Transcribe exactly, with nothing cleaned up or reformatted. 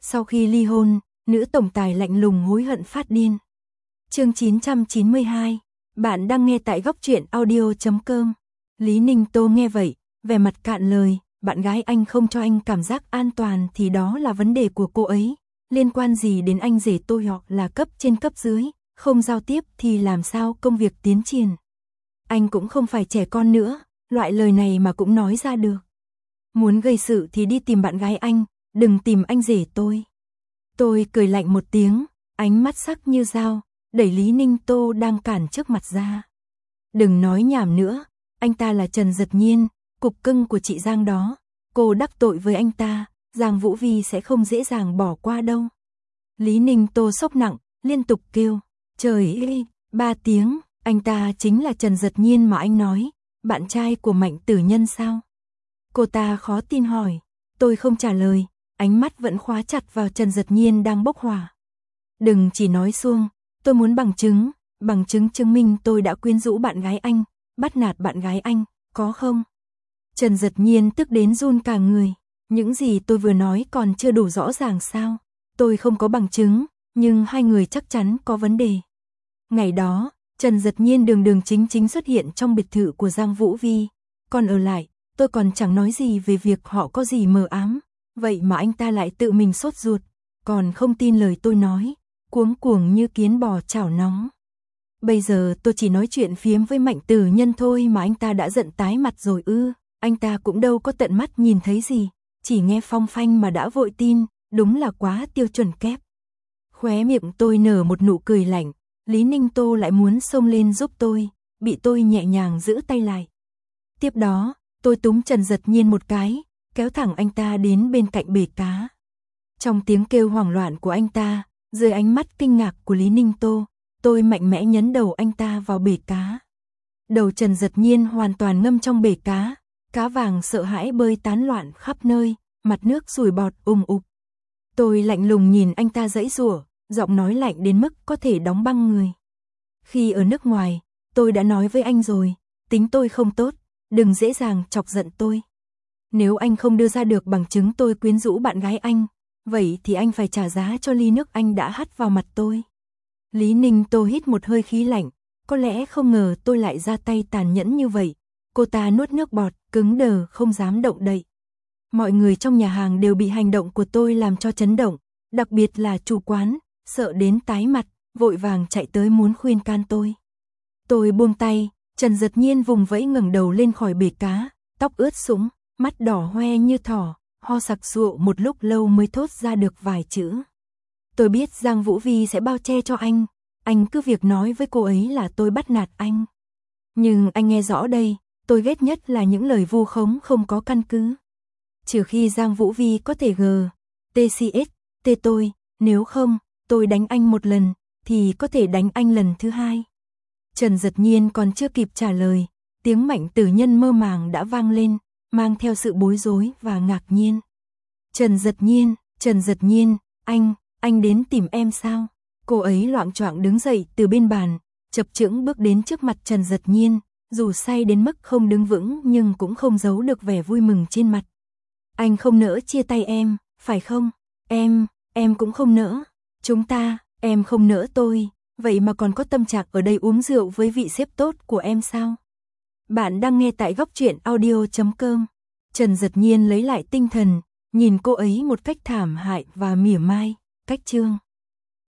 Sau khi ly hôn, nữ tổng tài lạnh lùng hối hận phát điên. Chương chín trăm chín mươi hai, bạn đang nghe tại góc truyện audio chấm com. Lý Ninh Tô nghe vậy, vẻ mặt cạn lời, bạn gái anh không cho anh cảm giác an toàn thì đó là vấn đề của cô ấy, liên quan gì đến anh rể tôi hoặc là cấp trên cấp dưới, không giao tiếp thì làm sao công việc tiến triển. Anh cũng không phải trẻ con nữa, loại lời này mà cũng nói ra được. Muốn gây sự thì đi tìm bạn gái anh, đừng tìm anh rể tôi. Tôi cười lạnh một tiếng, ánh mắt sắc như dao, đẩy Lý Ninh Tô đang cản trước mặt ra. Đừng nói nhảm nữa, anh ta là Trần Dật Nhiên, cục cưng của chị Giang đó. Cô đắc tội với anh ta, Giang Vũ Vi sẽ không dễ dàng bỏ qua đâu. Lý Ninh Tô sốc nặng, liên tục kêu, trời ơi, ba tiếng, anh ta chính là Trần Dật Nhiên mà anh nói, bạn trai của Mạnh Tử Nhân sao? Cô ta khó tin hỏi, tôi không trả lời, ánh mắt vẫn khóa chặt vào Trần Dật Nhiên đang bốc hỏa. Đừng chỉ nói suông, tôi muốn bằng chứng, bằng chứng chứng minh tôi đã quyến rũ bạn gái anh, bắt nạt bạn gái anh, có không? Trần Dật Nhiên tức đến run cả người, những gì tôi vừa nói còn chưa đủ rõ ràng sao? Tôi không có bằng chứng, nhưng hai người chắc chắn có vấn đề. Ngày đó, Trần Dật Nhiên đường đường chính chính xuất hiện trong biệt thự của Giang Vũ Vi, còn ở lại, tôi còn chẳng nói gì về việc họ có gì mờ ám, vậy mà anh ta lại tự mình sốt ruột, còn không tin lời tôi nói, cuống cuồng như kiến bò chảo nóng. Bây giờ tôi chỉ nói chuyện phiếm với Mạnh Tử Nhân thôi mà anh ta đã giận tái mặt rồi ư, anh ta cũng đâu có tận mắt nhìn thấy gì, chỉ nghe phong phanh mà đã vội tin, đúng là quá tiêu chuẩn kép. Khóe miệng tôi nở một nụ cười lạnh, Lý Ninh Tô lại muốn xông lên giúp tôi, bị tôi nhẹ nhàng giữ tay lại. Tiếp đó, tôi túm Trần Dật Nhiên một cái, kéo thẳng anh ta đến bên cạnh bể cá. Trong tiếng kêu hoảng loạn của anh ta, dưới ánh mắt kinh ngạc của Lý Ninh Tô, tôi mạnh mẽ nhấn đầu anh ta vào bể cá. Đầu Trần Dật Nhiên hoàn toàn ngâm trong bể cá, cá vàng sợ hãi bơi tán loạn khắp nơi, mặt nước sủi bọt ùm ụp. Tôi lạnh lùng nhìn anh ta giãy giụa, giọng nói lạnh đến mức có thể đóng băng người. Khi ở nước ngoài, tôi đã nói với anh rồi, tính tôi không tốt, đừng dễ dàng chọc giận tôi. Nếu anh không đưa ra được bằng chứng tôi quyến rũ bạn gái anh, vậy thì anh phải trả giá cho ly nước anh đã hắt vào mặt tôi. Lý Ninh Tô hít một hơi khí lạnh, có lẽ không ngờ tôi lại ra tay tàn nhẫn như vậy. Cô ta nuốt nước bọt, cứng đờ không dám động đậy. Mọi người trong nhà hàng đều bị hành động của tôi làm cho chấn động, đặc biệt là chủ quán, sợ đến tái mặt, vội vàng chạy tới muốn khuyên can tôi. Tôi buông tay, Trần Dật Nhiên vùng vẫy ngẩng đầu lên khỏi bể cá, tóc ướt sũng, mắt đỏ hoe như thỏ, ho sặc sụa một lúc lâu mới thốt ra được vài chữ. Tôi biết Giang Vũ Vi sẽ bao che cho anh, anh cứ việc nói với cô ấy là tôi bắt nạt anh. Nhưng anh nghe rõ đây, tôi ghét nhất là những lời vu khống không có căn cứ. Trừ khi Giang Vũ Vi có thể gờ, tê xê ét, tê tôi, nếu không, tôi đánh anh một lần, thì có thể đánh anh lần thứ hai. Trần Dật Nhiên còn chưa kịp trả lời, tiếng Mạnh Tử Nhân mơ màng đã vang lên, mang theo sự bối rối và ngạc nhiên. Trần Dật Nhiên, Trần Dật Nhiên, anh, anh đến tìm em sao? Cô ấy loạng choạng đứng dậy từ bên bàn, chập chững bước đến trước mặt Trần Dật Nhiên, dù say đến mức không đứng vững nhưng cũng không giấu được vẻ vui mừng trên mặt. Anh không nỡ chia tay em, phải không? Em, em cũng không nỡ. Chúng ta, em không nỡ tôi, vậy mà còn có tâm trạng ở đây uống rượu với vị sếp tốt của em sao? Bạn đang nghe tại góc truyện audio chấm com. Trần Dật Nhiên lấy lại tinh thần, nhìn cô ấy một cách thảm hại và mỉa mai, cách chương.